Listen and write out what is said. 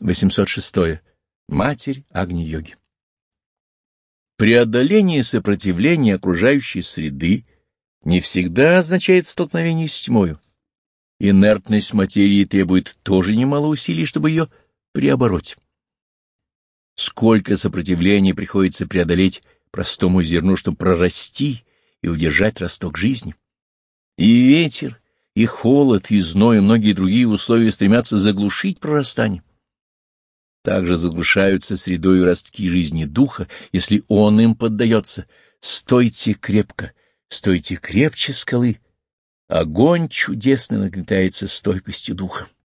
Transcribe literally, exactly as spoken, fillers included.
восемьсот шестое. Матерь Агни-йоги. Преодоление сопротивления окружающей среды не всегда означает столкновение с тьмою. Инертность материи требует тоже немало усилий, чтобы ее преобороть. Сколько сопротивления приходится преодолеть простому зерну, чтобы прорасти и удержать росток жизни. И ветер, и холод, и зной, и многие другие условия стремятся заглушить прорастание. Также заглушаются средою ростки жизни духа, если он им поддается. Стойте крепко, стойте крепче скалы. Огонь чудесный нагнетается стойкостью духа.